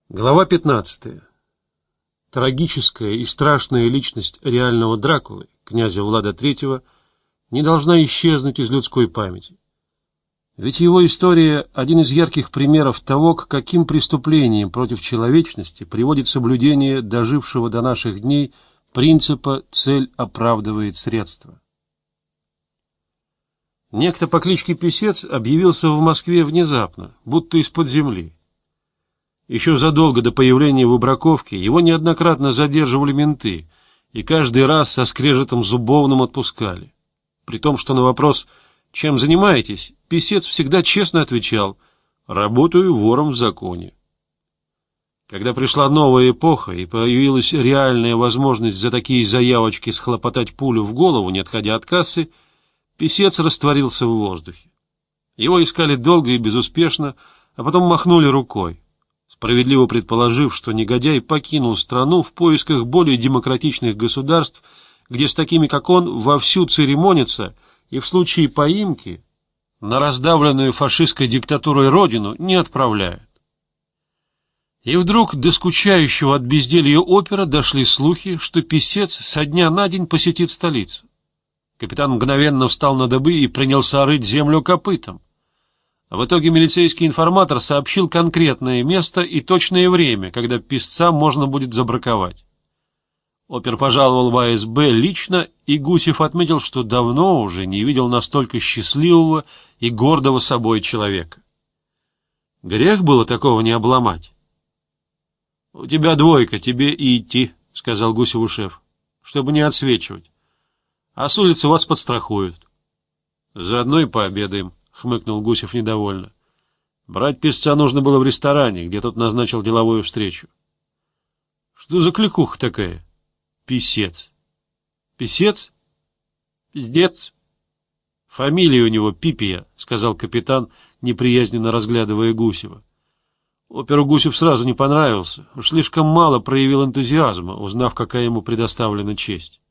Глава 15. Трагическая и страшная личность реального Дракулы, князя Влада III, не должна исчезнуть из людской памяти. Ведь его история – один из ярких примеров того, к каким преступлениям против человечности приводит соблюдение дожившего до наших дней принципа «цель оправдывает средства». Некто по кличке Писец объявился в Москве внезапно, будто из-под земли. Еще задолго до появления выбраковки его неоднократно задерживали менты и каждый раз со скрежетом зубовным отпускали. При том, что на вопрос «Чем занимаетесь?» Писец всегда честно отвечал «Работаю вором в законе». Когда пришла новая эпоха и появилась реальная возможность за такие заявочки схлопотать пулю в голову, не отходя от кассы, Писец растворился в воздухе. Его искали долго и безуспешно, а потом махнули рукой, справедливо предположив, что негодяй покинул страну в поисках более демократичных государств, где с такими, как он, вовсю церемонятся и в случае поимки на раздавленную фашистской диктатурой родину не отправляют. И вдруг до скучающего от безделья опера дошли слухи, что Писец со дня на день посетит столицу. Капитан мгновенно встал на дыбы и принялся рыть землю копытом. В итоге милицейский информатор сообщил конкретное место и точное время, когда писца можно будет забраковать. Опер пожаловал в АСБ лично, и Гусев отметил, что давно уже не видел настолько счастливого и гордого собой человека. Грех было такого не обломать. — У тебя двойка, тебе и идти, — сказал Гусеву шеф, — чтобы не отсвечивать. А с улицы вас подстрахуют. — Заодно и пообедаем, — хмыкнул Гусев недовольно. Брать писца нужно было в ресторане, где тот назначил деловую встречу. — Что за кликуха такая? — Писец. — Писец? — Пиздец. — Фамилия у него Пипия, — сказал капитан, неприязненно разглядывая Гусева. Оперу Гусев сразу не понравился, уж слишком мало проявил энтузиазма, узнав, какая ему предоставлена честь.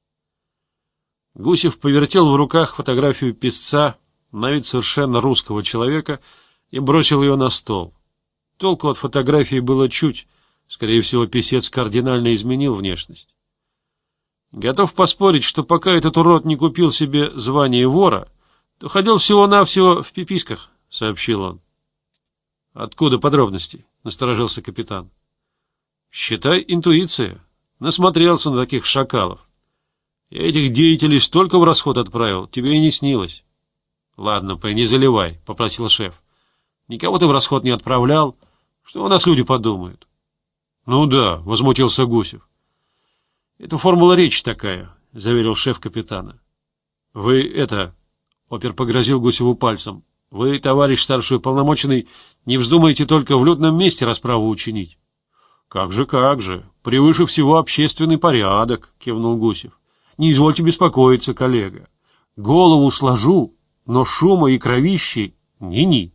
Гусев повертел в руках фотографию писца, на вид совершенно русского человека, и бросил ее на стол. Толку от фотографии было чуть, скорее всего, Писец кардинально изменил внешность. Готов поспорить, что пока этот урод не купил себе звание вора, то ходил всего-навсего в пиписках, — сообщил он. — Откуда подробности? — насторожился капитан. — Считай, интуиция. Насмотрелся на таких шакалов. Я этих деятелей столько в расход отправил, тебе и не снилось. — Ладно, не заливай, — попросил шеф. — Никого ты в расход не отправлял. Что у нас люди подумают? — Ну да, — возмутился Гусев. — Это формула речи такая, — заверил шеф капитана. — Вы это... — опер погрозил Гусеву пальцем. — Вы, товарищ старший уполномоченный, не вздумаете только в людном месте расправу учинить. — Как же, превыше всего общественный порядок, — кивнул Гусев. — Не извольте беспокоиться, коллега. Голову сложу, но шума и кровищи ни-ни.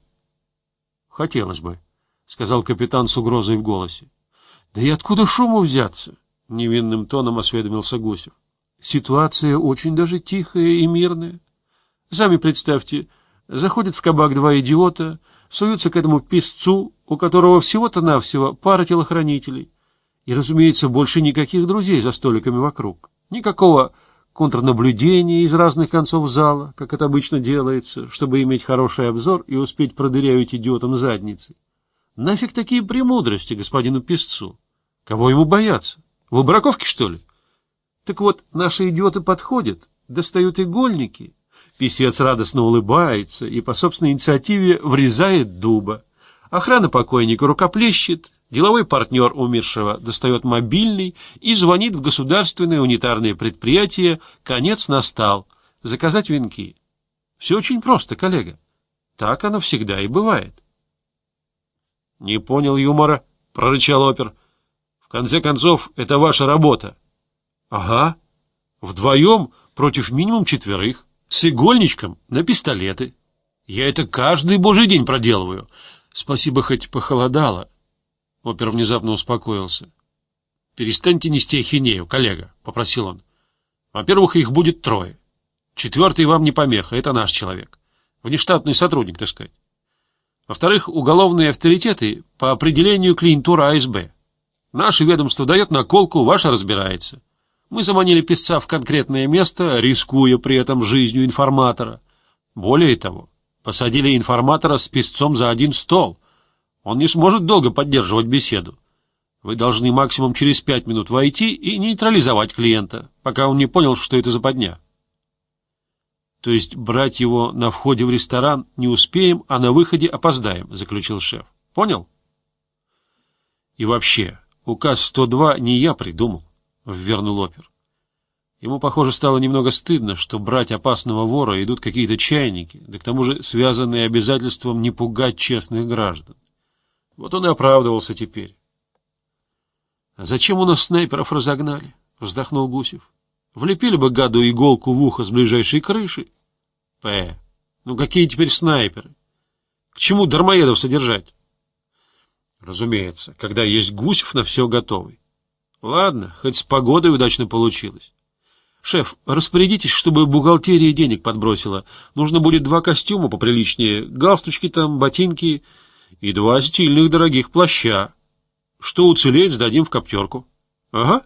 — Хотелось бы, — сказал капитан с угрозой в голосе. — Да и откуда шуму взяться? — невинным тоном осведомился Гусев. — Ситуация очень даже тихая и мирная. Сами представьте, заходят в кабак два идиота, суются к этому писцу, у которого всего-то-навсего пара телохранителей. И, разумеется, больше никаких друзей за столиками вокруг. Никакого контрнаблюдения из разных концов зала, как это обычно делается, чтобы иметь хороший обзор и успеть продырявить идиотам задницы. Нафиг такие премудрости господину писцу? Кого ему бояться? Выбраковки, что ли? Так вот, наши идиоты подходят, достают игольники. Писец радостно улыбается и по собственной инициативе врезает дуба. Охрана покойника рукоплещет, деловой партнер умершего достает мобильный и звонит в государственное унитарное предприятие «Конец настал» заказать венки. Все очень просто, коллега. Так оно всегда и бывает. — Не понял юмора, — прорычал опер. — В конце концов, это ваша работа. — Ага. Вдвоем против минимум 4. С игольничком на пистолеты. Я это каждый божий день проделываю. Спасибо, хоть похолодало. Опер внезапно успокоился. — Перестаньте нести ахинею, коллега, — попросил он. — Во-первых, их будет 3. 4-й вам не помеха, это наш человек. Внештатный сотрудник, так сказать. Во-вторых, уголовные авторитеты по определению клиентура АСБ. Наше ведомство дает наколку, ваше разбирается. Мы заманили писца в конкретное место, рискуя при этом жизнью информатора. Более того, посадили информатора с писцом за один стол. Он не сможет долго поддерживать беседу. Вы должны максимум через 5 минут войти и нейтрализовать клиента, пока он не понял, что это западня. То есть брать его на входе в ресторан не успеем, а на выходе опоздаем, заключил шеф. Понял? И вообще, указ 102 не я придумал, ввернул опер. Ему, похоже, стало немного стыдно, что брать опасного вора идут какие-то чайники, да к тому же связанные обязательством не пугать честных граждан. Вот он и оправдывался теперь. — А зачем у нас снайперов разогнали? — вздохнул Гусев. — Влепили бы гаду иголку в ухо с ближайшей крыши. — Ну какие теперь снайперы? К чему дармоедов содержать? — Разумеется, когда есть Гусев на все готовый. Ладно, хоть с погодой удачно получилось. Шеф, распорядитесь, чтобы бухгалтерия денег подбросила. Нужно будет 2 костюма поприличнее, галстучки там, ботинки и 2 стильных дорогих плаща. Что уцелеет, сдадим в коптерку. Ага.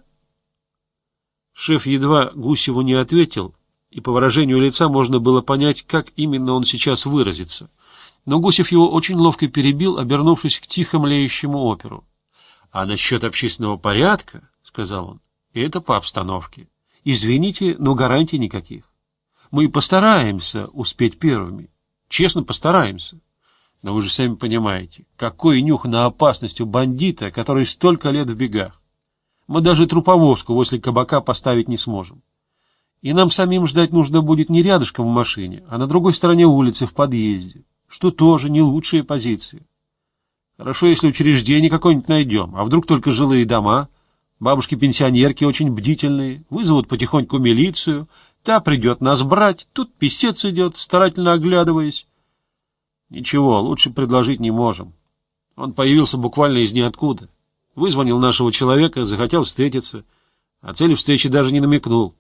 Шеф едва Гусеву не ответил, и по выражению лица можно было понять, как именно он сейчас выразится. Но Гусев его очень ловко перебил, обернувшись к тихо млеющему оперу. — А насчет общественного порядка, — сказал он, — это по обстановке. Извините, но гарантий никаких. Мы постараемся успеть первыми. Честно постараемся. Но вы же сами понимаете, какой нюх на опасность у бандита, который столько лет в бегах. Мы даже труповозку возле кабака поставить не сможем. И нам самим ждать нужно будет не рядышком в машине, а на другой стороне улицы в подъезде, что тоже не лучшая позиция. Хорошо, если учреждение какое-нибудь найдем, а вдруг только жилые дома. Бабушки-пенсионерки очень бдительные, вызовут потихоньку милицию, та придет нас брать, тут писец идет, старательно оглядываясь. Ничего, лучше предложить не можем. Он появился буквально из ниоткуда. Вызвонил нашего человека, захотел встретиться, а цели встречи даже не намекнул.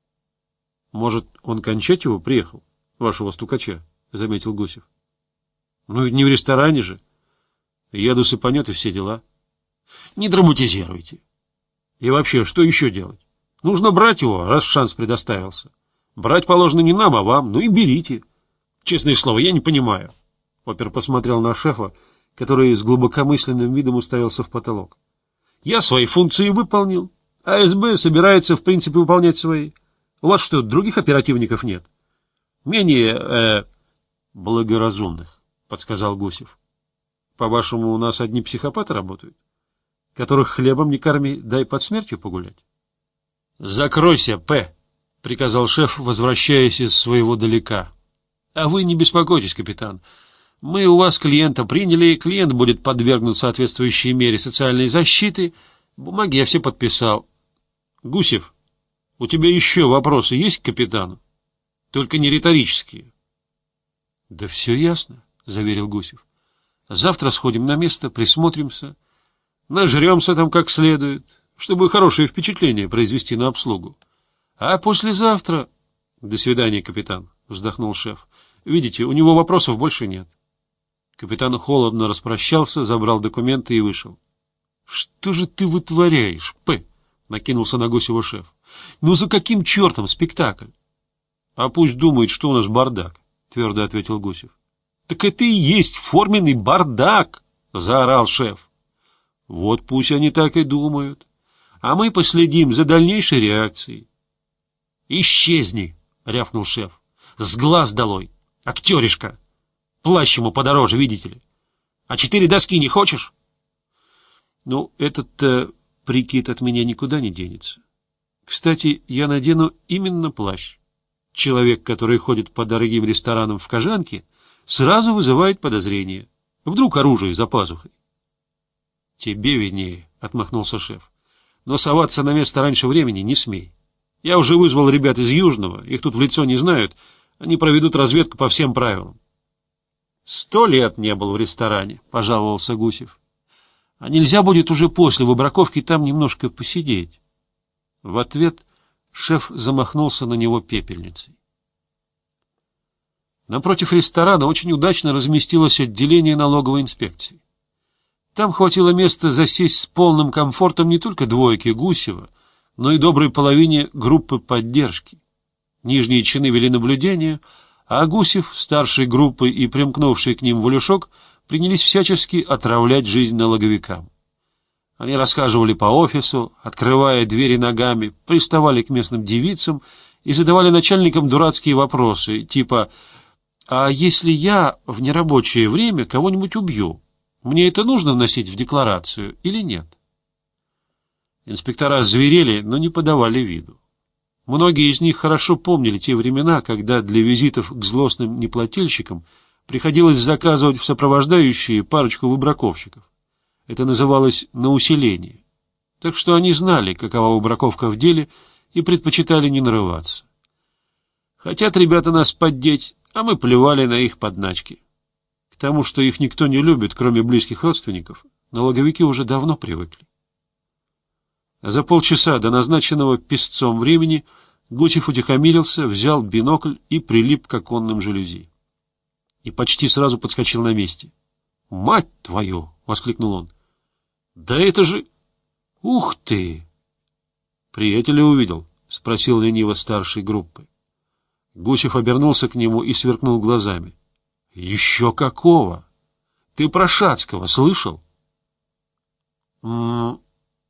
— Может, он кончать его приехал, вашего стукача? — заметил Гусев. — Ну, не в ресторане же. Еду сыпанет и все дела. — Не драматизируйте. И вообще, что еще делать? Нужно брать его, раз шанс предоставился. Брать положено не нам, а вам. Ну и берите. Честное слово, я не понимаю. Опер посмотрел на шефа, который с глубокомысленным видом уставился в потолок. Я свои функции выполнил, а СБ собирается, в принципе, выполнять свои. У вас что, других оперативников нет? Менее, благоразумных, подсказал Гусев. По-вашему, у нас одни психопаты работают? Которых хлебом не корми, дай под смертью погулять. — Закройся, П. — приказал шеф, возвращаясь из своего далека. — А вы не беспокойтесь, капитан. Мы у вас клиента приняли, клиент будет подвергнут соответствующей мере социальной защиты. Бумаги я все подписал. — Гусев, у тебя еще вопросы есть к капитану? Только не риторические. — Да все ясно, — заверил Гусев. — Завтра сходим на место, присмотримся. Нажремся там как следует, чтобы хорошее впечатление произвести на обслугу. А послезавтра... — До свидания, капитан, — вздохнул шеф. — Видите, у него вопросов больше нет. Капитан холодно распрощался, забрал документы и вышел. — Что же ты вытворяешь, П? — накинулся на Гусева шеф. — Ну за каким чертом спектакль? — А пусть думает, что у нас бардак, — твердо ответил Гусев. — Так это и есть форменный бардак, — заорал шеф. Вот пусть они так и думают. А мы последим за дальнейшей реакцией. — Исчезни, — рявкнул шеф. — С глаз долой, актеришка. Плащ ему подороже, видите ли. А 4 доски не хочешь? — Ну, этот-то прикид от меня никуда не денется. Кстати, я надену именно плащ. Человек, который ходит по дорогим ресторанам в Кожанке, сразу вызывает подозрение. Вдруг оружие за пазухой. — Тебе виднее, — отмахнулся шеф. — Но соваться на место раньше времени не смей. Я уже вызвал ребят из Южного, их тут в лицо не знают, они проведут разведку по всем правилам. — 100 лет не был в ресторане, — пожаловался Гусев. — А нельзя будет уже после выбраковки там немножко посидеть? В ответ шеф замахнулся на него пепельницей. Напротив ресторана очень удачно разместилось отделение налоговой инспекции. Там хватило места засесть с полным комфортом не только двойке Гусева, но и доброй половине группы поддержки. Нижние чины вели наблюдение, а Гусев, старшей группы и примкнувший к ним Валюшок, принялись всячески отравлять жизнь налоговикам. Они расхаживали по офису, открывая двери ногами, приставали к местным девицам и задавали начальникам дурацкие вопросы, типа «А если я в нерабочее время кого-нибудь убью, мне это нужно вносить в декларацию или нет?» Инспектора зверели, но не подавали виду. Многие из них хорошо помнили те времена, когда для визитов к злостным неплательщикам приходилось заказывать в сопровождающие парочку выбраковщиков. Это называлось «на усиление». Так что они знали, какова выбраковка в деле, и предпочитали не нарываться. Хотят ребята нас поддеть, а мы плевали на их подначки. К тому, что их никто не любит, кроме близких родственников, налоговики уже давно привыкли. За полчаса до назначенного писцом времени Гусев утихомирился, взял бинокль и прилип к оконным жалюзи. И почти сразу подскочил на месте. «Мать твою!» — воскликнул он. «Да это же... Ух ты!» «Приятеля увидел?» — спросил лениво старшей группы. Гусев обернулся к нему и сверкнул глазами. «Еще какого? Ты про Шацкого слышал?» «Ну,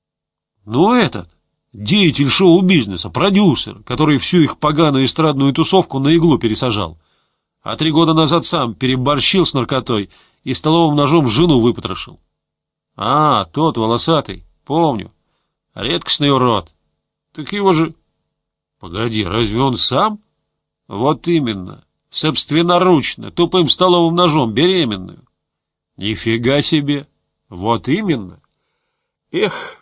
этот, деятель шоу-бизнеса, продюсер, который всю их поганую эстрадную тусовку на иглу пересажал, а 3 года назад сам переборщил с наркотой и столовым ножом жену выпотрошил. А, тот волосатый, помню, редкостный урод. Так его же... Погоди, разве он сам? Вот именно, собственноручно, тупым столовым ножом беременную. Нифига себе, вот именно. Эх...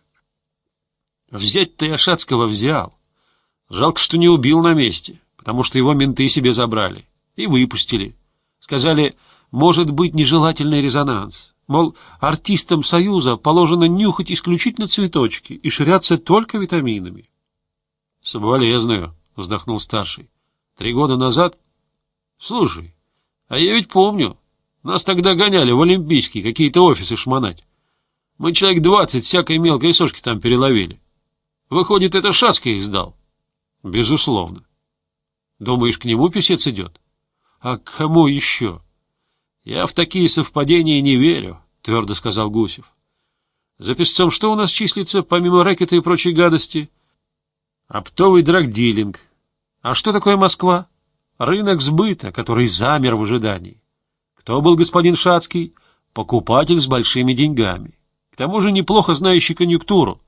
Взять-то я Шацкого взял. Жалко, что не убил на месте, потому что его менты себе забрали и выпустили. Сказали, может быть нежелательный резонанс. Мол, артистам Союза положено нюхать исключительно цветочки и ширяться только витаминами. — Соболезную, — вздохнул старший. 3 года назад? Слушай, а я ведь помню. Нас тогда гоняли в Олимпийский какие-то офисы шмонать. Мы человек 20 всякой мелкой сошки там переловили. Выходит, это Шацкий их сдал? Безусловно. Думаешь, к нему писец идет? А к кому еще? Я в такие совпадения не верю, твердо сказал Гусев. За писцом что у нас числится, помимо рэкета и прочей гадости? Оптовый драгдилинг. А что такое Москва? Рынок сбыта, который замер в ожидании. Кто был господин Шацкий? Покупатель с большими деньгами. К тому же неплохо знающий конъюнктуру.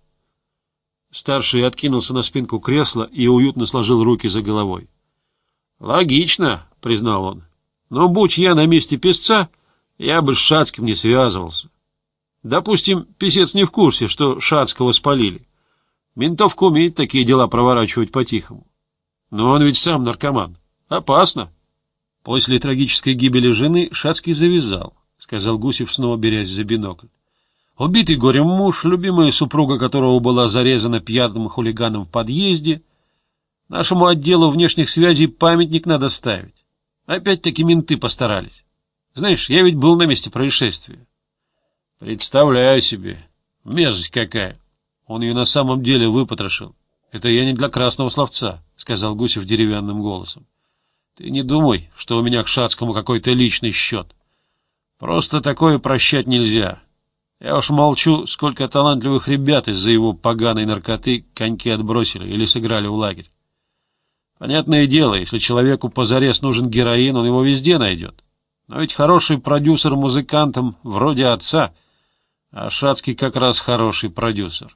Старший откинулся на спинку кресла и уютно сложил руки за головой. «Логично», — признал он. «Но будь я на месте писца, я бы с Шацким не связывался. Допустим, писец не в курсе, что Шацкого спалили. Ментовка умеет такие дела проворачивать по-тихому. Но он ведь сам наркоман. Опасно». После трагической гибели жены Шацкий завязал, — сказал Гусев, снова берясь за бинокль. Убитый горем муж, любимая супруга которого была зарезана пьяным хулиганом в подъезде. Нашему отделу внешних связей памятник надо ставить. Опять-таки менты постарались. Знаешь, я ведь был на месте происшествия. Представляю себе. Мерзость какая. Он ее на самом деле выпотрошил. Это я не для красного словца, — сказал Гусев деревянным голосом. Ты не думай, что у меня к Шацкому какой-то личный счет. Просто такое прощать нельзя. Я уж молчу, сколько талантливых ребят из-за его поганой наркоты коньки отбросили или сыграли в лагерь. Понятное дело, если человеку позарез нужен героин, он его везде найдет. Но ведь хороший продюсер музыкантам вроде отца, а Шацкий как раз хороший продюсер.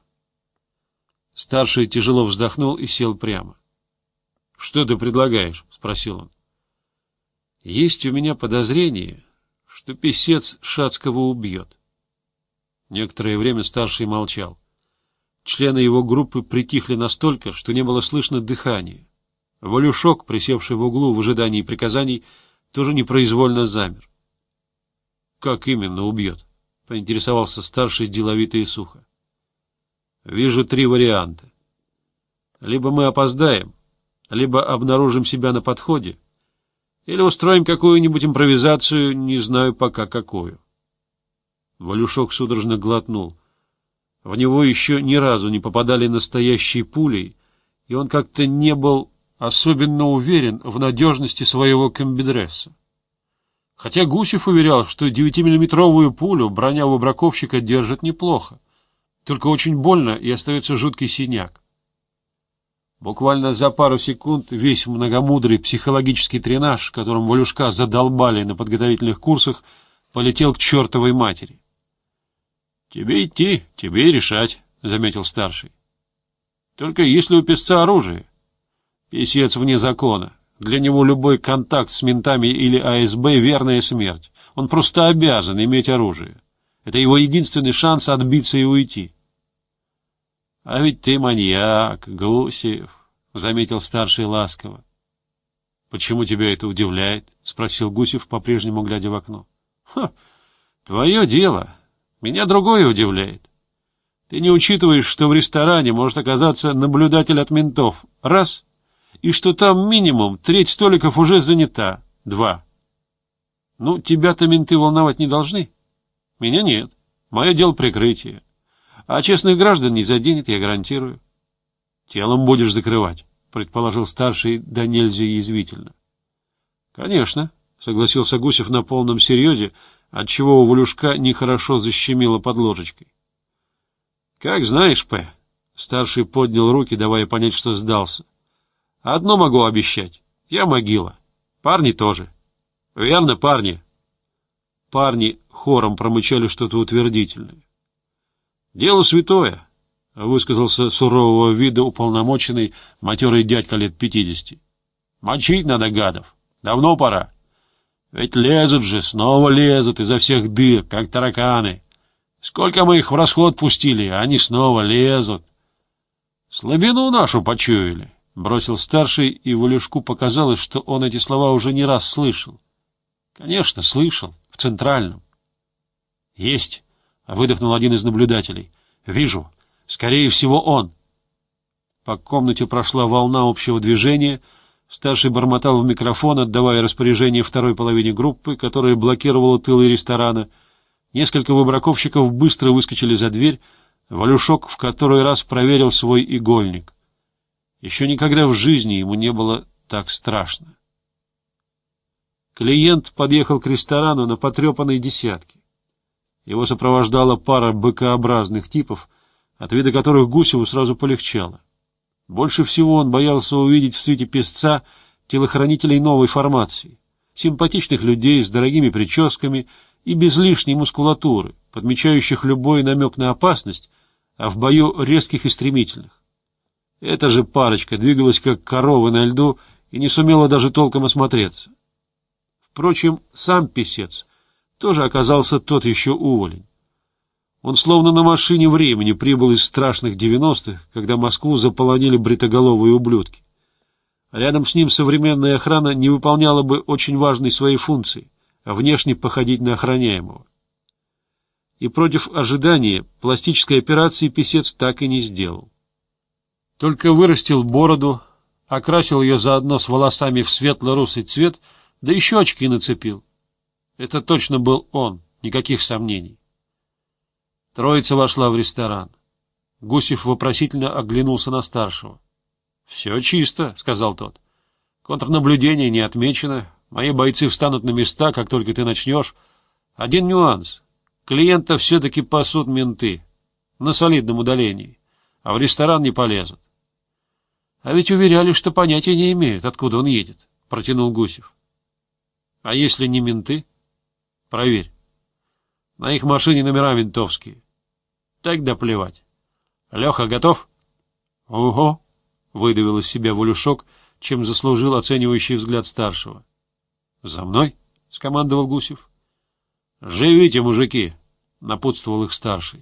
Старший тяжело вздохнул и сел прямо. — Что ты предлагаешь? — спросил он. — Есть у меня подозрение, что писец Шацкого убьет. Некоторое время старший молчал. Члены его группы притихли настолько, что не было слышно дыхания. Валюшок, присевший в углу в ожидании приказаний, тоже непроизвольно замер. — Как именно убьет? — поинтересовался старший деловито и сухо. — Вижу 3 варианта. Либо мы опоздаем, либо обнаружим себя на подходе, или устроим какую-нибудь импровизацию, не знаю пока какую. Валюшок судорожно глотнул. В него еще ни разу не попадали настоящие пули, и он как-то не был особенно уверен в надежности своего комбидресса. Хотя Гусев уверял, что 9-миллиметровую пулю броня выбраковщика держит неплохо, только очень больно и остается жуткий синяк. Буквально за пару секунд весь многомудрый психологический тренаж, которым Валюшка задолбали на подготовительных курсах, полетел к чертовой матери. — Тебе идти, тебе и решать, — заметил старший. — Только если у песца оружие. Песец вне закона. Для него любой контакт с ментами или АСБ — верная смерть. Он просто обязан иметь оружие. Это его единственный шанс отбиться и уйти. — А ведь ты маньяк, Гусев, — заметил старший ласково. — Почему тебя это удивляет? — спросил Гусев, по-прежнему глядя в окно. — Твое дело. Меня другое удивляет. Ты не учитываешь, что в ресторане может оказаться наблюдатель от ментов. Раз. И что там минимум треть столиков уже занята. Два. Ну, тебя-то менты волновать не должны. Меня нет. Мое дело прикрытие. А честных граждан не заденет, я гарантирую. Телом будешь закрывать, предположил старший да нельзя язвительно. Конечно, согласился Гусев на полном серьезе, отчего у Валюшка нехорошо защемило под ложечкой. Как знаешь, П. Старший поднял руки, давая понять, что сдался. Одно могу обещать. Я могила. Парни тоже. Верно, парни? Парни хором промычали что-то утвердительное. Дело святое, высказался сурового вида уполномоченный матерый дядька лет 50. Мочить надо гадов. Давно пора. Ведь лезут же, снова лезут изо всех дыр, как тараканы. Сколько мы их в расход пустили, а они снова лезут. Слабину нашу почуяли. Бросил старший, и Валюшку показалось, что он эти слова уже не раз слышал. Конечно, слышал, в Центральном. Есть, выдохнул один из наблюдателей. Вижу, скорее всего, он. По комнате прошла волна общего движения. Старший бормотал в микрофон, отдавая распоряжение второй половине группы, которая блокировала тылы ресторана. Несколько выбраковщиков быстро выскочили за дверь. Валюшок в который раз проверил свой игольник. Еще никогда в жизни ему не было так страшно. Клиент подъехал к ресторану на потрепанной десятке. Его сопровождала пара быкообразных типов, от вида которых Гусеву сразу полегчало. Больше всего он боялся увидеть в свете песца телохранителей новой формации, симпатичных людей с дорогими прическами и без лишней мускулатуры, подмечающих любой намек на опасность, а в бою резких и стремительных. Эта же парочка двигалась как корова на льду и не сумела даже толком осмотреться. Впрочем, сам писец тоже оказался тот еще уволень. Он словно на машине времени прибыл из страшных 90-х, когда Москву заполонили бритоголовые ублюдки. Рядом с ним современная охрана не выполняла бы очень важной своей функции, а внешне походить на охраняемого. И против ожидания пластической операции писец так и не сделал. Только вырастил бороду, окрасил ее заодно с волосами в светло-русый цвет, да еще очки нацепил. Это точно был он, никаких сомнений. Троица вошла в ресторан. Гусев вопросительно оглянулся на старшего. — Все чисто, — сказал тот. — Контрнаблюдение не отмечено. Мои бойцы встанут на места, как только ты начнешь. Один нюанс. Клиента все-таки пасут менты. На солидном удалении. А в ресторан не полезут. — А ведь уверяли, что понятия не имеют, откуда он едет, — протянул Гусев. — А если не менты? — Проверь. На их машине номера ментовские. Тогда плевать. Леха, готов? — Ого! — выдавил из себя Валюшок, чем заслужил оценивающий взгляд старшего. — За мной? — скомандовал Гусев. — Живите, мужики! — напутствовал их старший.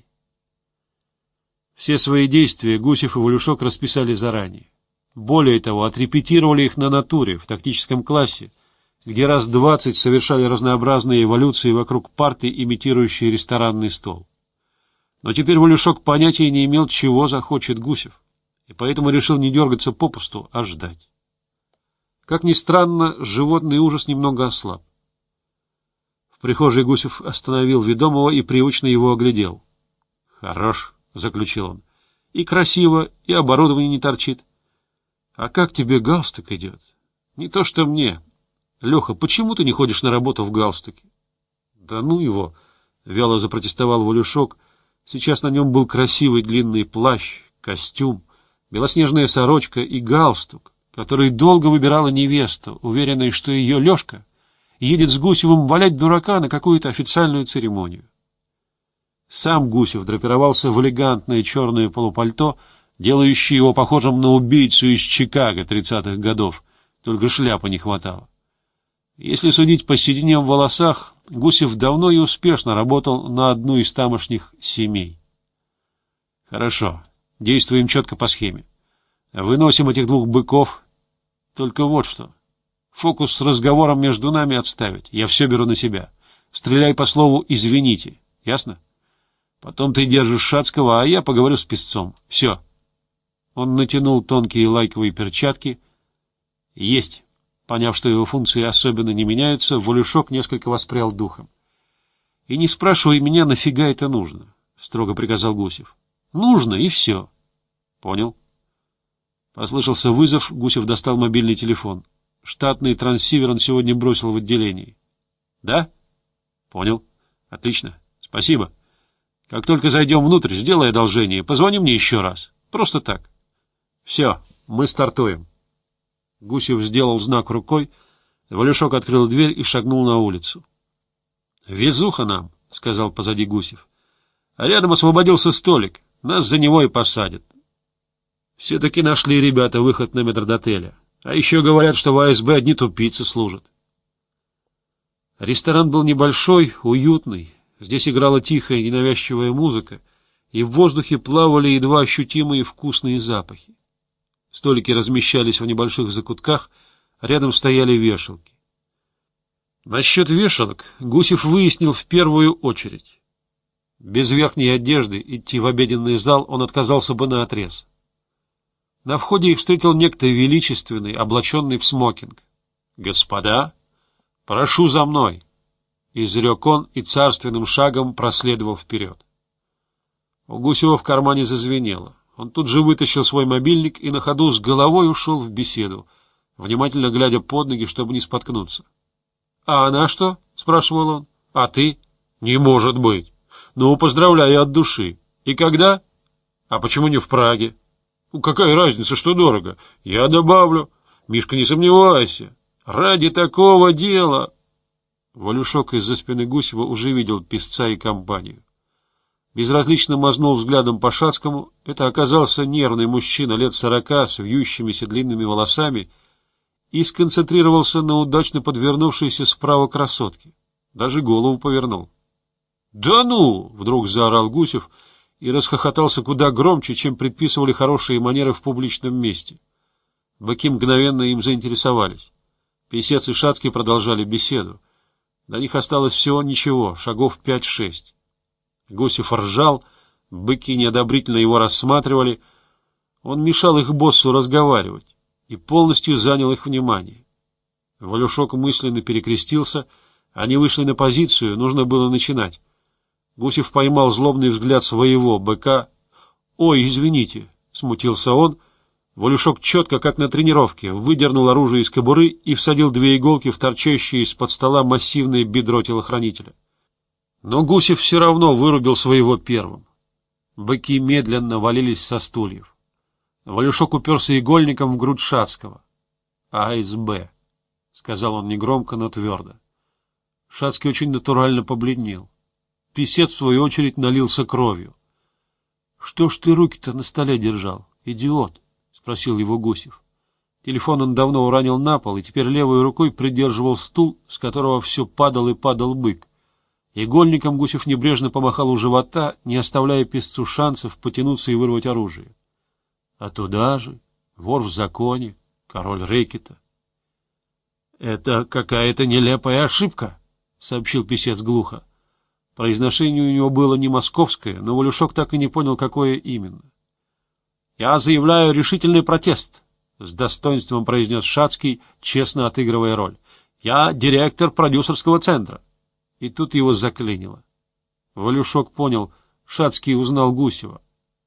Все свои действия Гусев и Валюшок расписали заранее. Более того, отрепетировали их на натуре, в тактическом классе, где раз 20 совершали разнообразные эволюции вокруг парты, имитирующие ресторанный стол. Но теперь Валюшок понятия не имел, чего захочет Гусев, и поэтому решил не дергаться попусту, а ждать. Как ни странно, животный ужас немного ослаб. В прихожей Гусев остановил ведомого и привычно его оглядел. — Хорош, — заключил он. — И красиво, и оборудование не торчит. — А как тебе галстук идет? — Не то что мне. — Леха, почему ты не ходишь на работу в галстуке? — Да ну его! — вяло запротестовал Валюшок. Сейчас на нем был красивый длинный плащ, костюм, белоснежная сорочка и галстук, который долго выбирала невеста, уверенная, что ее Лешка едет с Гусевым валять дурака на какую-то официальную церемонию. Сам Гусев драпировался в элегантное черное полупальто, делающее его похожим на убийцу из Чикаго 30-х годов, только шляпы не хватало. Если судить по седине в волосах, Гусев давно и успешно работал на одну из тамошних семей. Хорошо, действуем четко по схеме. Выносим этих двух быков. Только вот что. Фокус с разговором между нами отставить. Я все беру на себя. Стреляй по слову «извините». Ясно? Потом ты держишь Шацкого, а я поговорю с писцом. Все. Он натянул тонкие лайковые перчатки. Есть. Поняв, что его функции особенно не меняются, Валюшок несколько воспрял духом. — И не спрашивай меня, нафига это нужно, — строго приказал Гусев. — Нужно, и все. — Понял. Послышался вызов, Гусев достал мобильный телефон. Штатный трансивер он сегодня бросил в отделении. — Да? — Понял. — Отлично. Спасибо. Как только зайдем внутрь, сделай одолжение, позвони мне еще раз. Просто так. — Все, мы стартуем. Гусев сделал знак рукой, Валюшок открыл дверь и шагнул на улицу. — Везуха нам, — сказал позади Гусев. — А рядом освободился столик, нас за него и посадят. Все-таки нашли ребята выход на метрдотеля. А еще говорят, что в АСБ одни тупицы служат. Ресторан был небольшой, уютный. Здесь играла тихая, ненавязчивая музыка, и в воздухе плавали едва ощутимые вкусные запахи. Столики размещались в небольших закутках, рядом стояли вешалки. Насчет вешалок Гусев выяснил в первую очередь. Без верхней одежды идти в обеденный зал он отказался бы наотрез. На входе их встретил некто величественный, облаченный в смокинг. — Господа, прошу за мной! — изрек он и царственным шагом проследовал вперед. У Гусева в кармане зазвенело. Он тут же вытащил свой мобильник и на ходу с головой ушел в беседу, внимательно глядя под ноги, чтобы не споткнуться. — А она что? — спрашивал он. — А ты? — Не может быть. — Ну, поздравляю от души. И когда? — А почему не в Праге? — Ну, какая разница, что дорого? Я добавлю. Мишка, не сомневайся. Ради такого дела... Валюшок из-за спины Гусева уже видел писца и компанию. Безразлично мазнул взглядом по Шацкому. Это оказался нервный мужчина лет 40 с вьющимися длинными волосами и сконцентрировался на удачно подвернувшейся справа красотке. Даже голову повернул. — Да ну! — вдруг заорал Гусев и расхохотался куда громче, чем предписывали хорошие манеры в публичном месте. Быки мгновенно им заинтересовались. Писец и Шацкий продолжали беседу. До них осталось всего ничего, шагов 5-6. Гусев ржал, быки неодобрительно его рассматривали. Он мешал их боссу разговаривать и полностью занял их внимание. Валюшок мысленно перекрестился, они вышли на позицию, нужно было начинать. Гусев поймал злобный взгляд своего быка. — Ой, извините, — смутился он. Валюшок четко, как на тренировке, выдернул оружие из кобуры и всадил 2 иголки в торчащее из-под стола массивное бедро телохранителя. Но Гусев все равно вырубил своего первым. Быки медленно валились со стульев. Валюшок уперся игольником в грудь Шацкого. — АСБ, — сказал он негромко, но твердо. Шацкий очень натурально побледнел. Писец, в свою очередь, налился кровью. — Что ж ты руки-то на столе держал, идиот? — спросил его Гусев. Телефон он давно уронил на пол и теперь левой рукой придерживал стул, с которого все падал и падал бык. Игольником Гусев небрежно помахал у живота, не оставляя писцу шансов потянуться и вырвать оружие. А туда же вор в законе, король рэкета. — Это какая-то нелепая ошибка, — сообщил писец глухо. Произношение у него было не московское, но Валюшок так и не понял, какое именно. — Я заявляю решительный протест, — с достоинством произнес Шацкий, честно отыгрывая роль. — Я директор продюсерского центра. И тут его заклинило. Валюшок понял, Шацкий узнал Гусева.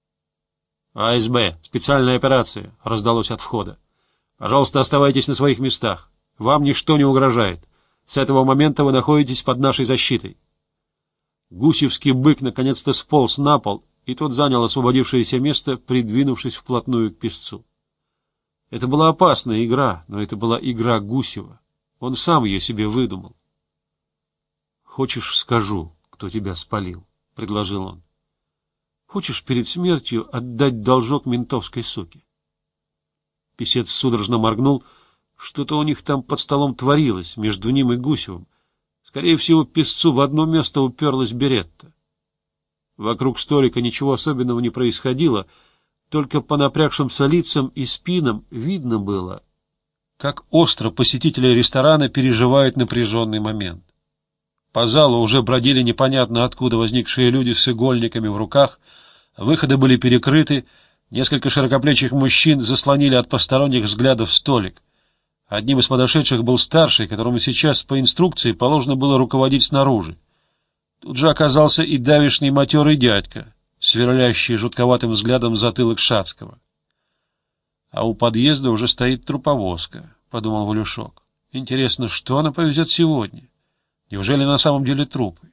«АСБ, специальная операция», — раздалось от входа. «Пожалуйста, оставайтесь на своих местах. Вам ничто не угрожает. С этого момента вы находитесь под нашей защитой». Гусевский бык наконец-то сполз на пол, и тот занял освободившееся место, придвинувшись вплотную к песцу. Это была опасная игра, но это была игра Гусева. Он сам ее себе выдумал. «Хочешь, скажу, кто тебя спалил?» — предложил он. «Хочешь перед смертью отдать должок ментовской суке?» Писец судорожно моргнул. Что-то у них там под столом творилось между ним и Гусевым. Скорее всего, писцу в одно место уперлась беретта. Вокруг столика ничего особенного не происходило, только по напрягшимся лицам и спинам видно было, как остро посетители ресторана переживают напряженный момент. По залу уже бродили непонятно откуда возникшие люди с игольниками в руках, выходы были перекрыты, несколько широкоплечих мужчин заслонили от посторонних взглядов столик. Одним из подошедших был старший, которому сейчас по инструкции положено было руководить снаружи. Тут же оказался и давишний матерый дядька, сверлящий жутковатым взглядом затылок Шацкого. «А у подъезда уже стоит труповозка», — подумал Валюшок. «Интересно, что она повезет сегодня? Неужели на самом деле трупы?»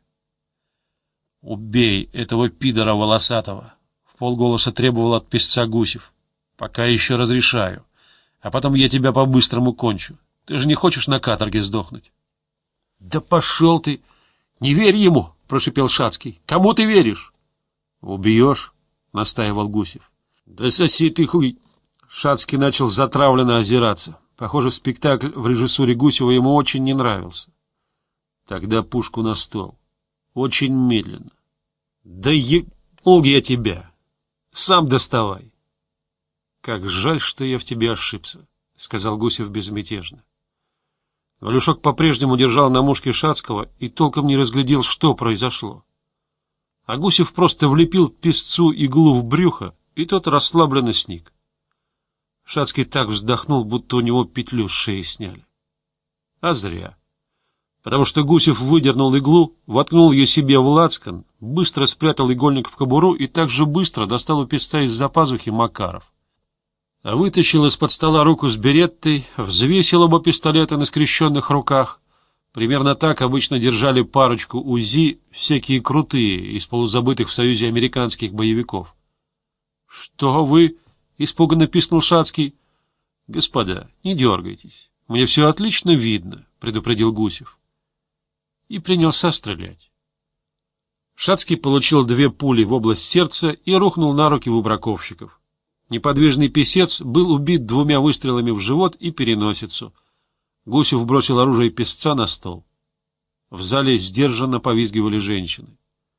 «Убей этого пидора волосатого!» — вполголоса требовал от песца Гусев. «Пока еще разрешаю. А потом я тебя по-быстрому кончу. Ты же не хочешь на каторге сдохнуть?» «Да пошел ты! Не верь ему!» — прошипел Шацкий. «Кому ты веришь?» «Убьешь?» — настаивал Гусев. «Да соси ты хуй!» Шацкий начал затравленно озираться. Похоже, спектакль в режиссуре Гусева ему очень не нравился. «Тогда пушку на стол. Очень медленно». «Да ебал я тебя! Сам доставай!» «Как жаль, что я в тебе ошибся», — сказал Гусев безмятежно. Валюшок по-прежнему держал на мушке Шацкого и толком не разглядел, что произошло. А Гусев просто влепил песцу иглу в брюхо, и тот расслабленно сник. Шацкий так вздохнул, будто у него петлю с шеи сняли. А зря. Потому что Гусев выдернул иглу, воткнул ее себе в лацкан, быстро спрятал игольник в кобуру и так же быстро достал у песца из-за пазухи Макаров. А вытащил из-под стола руку с береттой, взвесил оба пистолета на скрещенных руках. Примерно так обычно держали парочку УЗИ всякие крутые из полузабытых в Союзе американских боевиков. — Что вы? — испуганно пискнул Шацкий. — Господа, не дергайтесь. Мне все отлично видно, — предупредил Гусев. И принялся стрелять. Шацкий получил 2 пули в область сердца и рухнул на руки выбраковщиков. Неподвижный писец был убит 2 выстрелами в живот и переносицу. Гусев бросил оружие песца на стол. В зале сдержанно повизгивали женщины.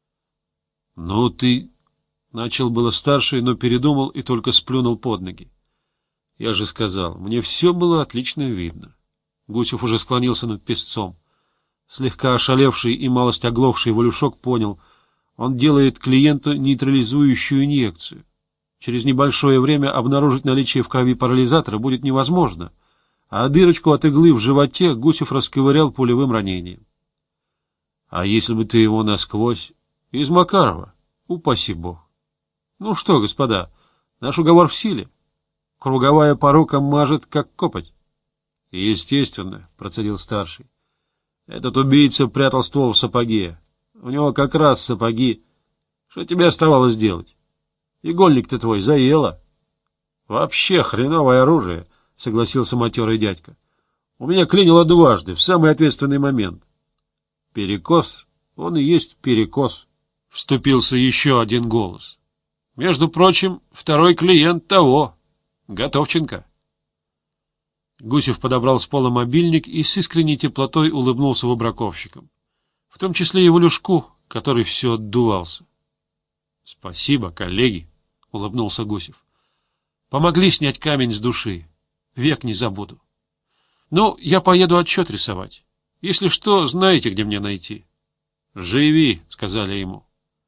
— Ну ты... — начал было старший, но передумал и только сплюнул под ноги. — Я же сказал, мне все было отлично видно. Гусев уже склонился над песцом. Слегка ошалевший и малость оглохший Валюшок понял, он делает клиенту нейтрализующую инъекцию. Через небольшое время обнаружить наличие в крови парализатора будет невозможно, а дырочку от иглы в животе Гусев расковырял пулевым ранением. А если бы ты его насквозь? Из Макарова? Упаси бог. Ну что, господа, наш уговор в силе. Круговая порука мажет, как копоть. Естественно, процедил старший. Этот убийца прятал ствол в сапоге. У него как раз сапоги. Что тебе оставалось делать? Игольник-то твой заело. Вообще хреновое оружие, согласился матерый дядька. У меня клинило дважды, в самый ответственный момент. Перекос, он и есть перекос, вступился еще один голос. Между прочим, второй клиент того, Готовченко. Гусев подобрал с пола мобильник и с искренней теплотой улыбнулся выбраковщикам, в том числе и Валюшку, который все отдувался. — Спасибо, коллеги, — улыбнулся Гусев. — Помогли снять камень с души. Век не забуду. Ну, я поеду отчет рисовать. Если что, знаете, где мне найти. — Живи, — сказали ему.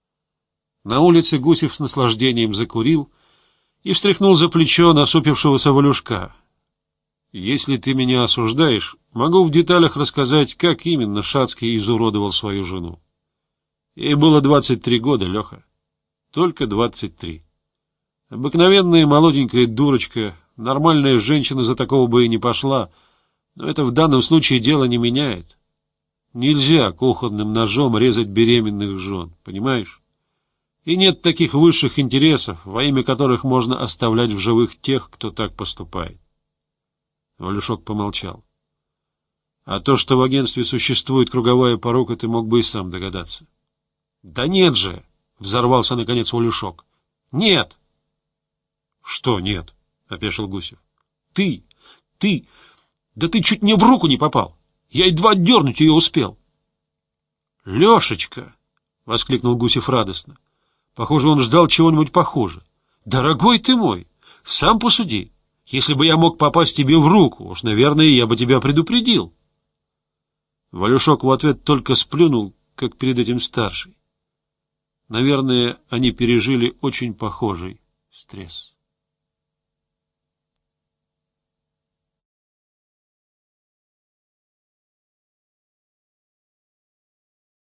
На улице Гусев с наслаждением закурил и встряхнул за плечо насупившегося Валюшка. — Если ты меня осуждаешь, Могу в деталях рассказать, как именно Шацкий изуродовал свою жену. Ей было 23 года, Леха. Только 23. Обыкновенная молоденькая дурочка, нормальная женщина за такого бы и не пошла, но это в данном случае дело не меняет. Нельзя кухонным ножом резать беременных жен, понимаешь? И нет таких высших интересов, во имя которых можно оставлять в живых тех, кто так поступает. Валюшок помолчал. А то, что в агентстве существует круговая порука, ты мог бы и сам догадаться. — Да нет же! — взорвался наконец Валюшок. — Нет! — Что нет? — опешил Гусев. — Ты! Да ты чуть мне в руку не попал! Я едва дернуть ее успел! — Лешечка! — воскликнул Гусев радостно. Похоже, он ждал чего-нибудь похуже. — Дорогой ты мой! Сам посуди! Если бы я мог попасть тебе в руку, уж, наверное, я бы тебя предупредил. Валюшок в ответ только сплюнул, как перед этим старший. Наверное, они пережили очень похожий стресс.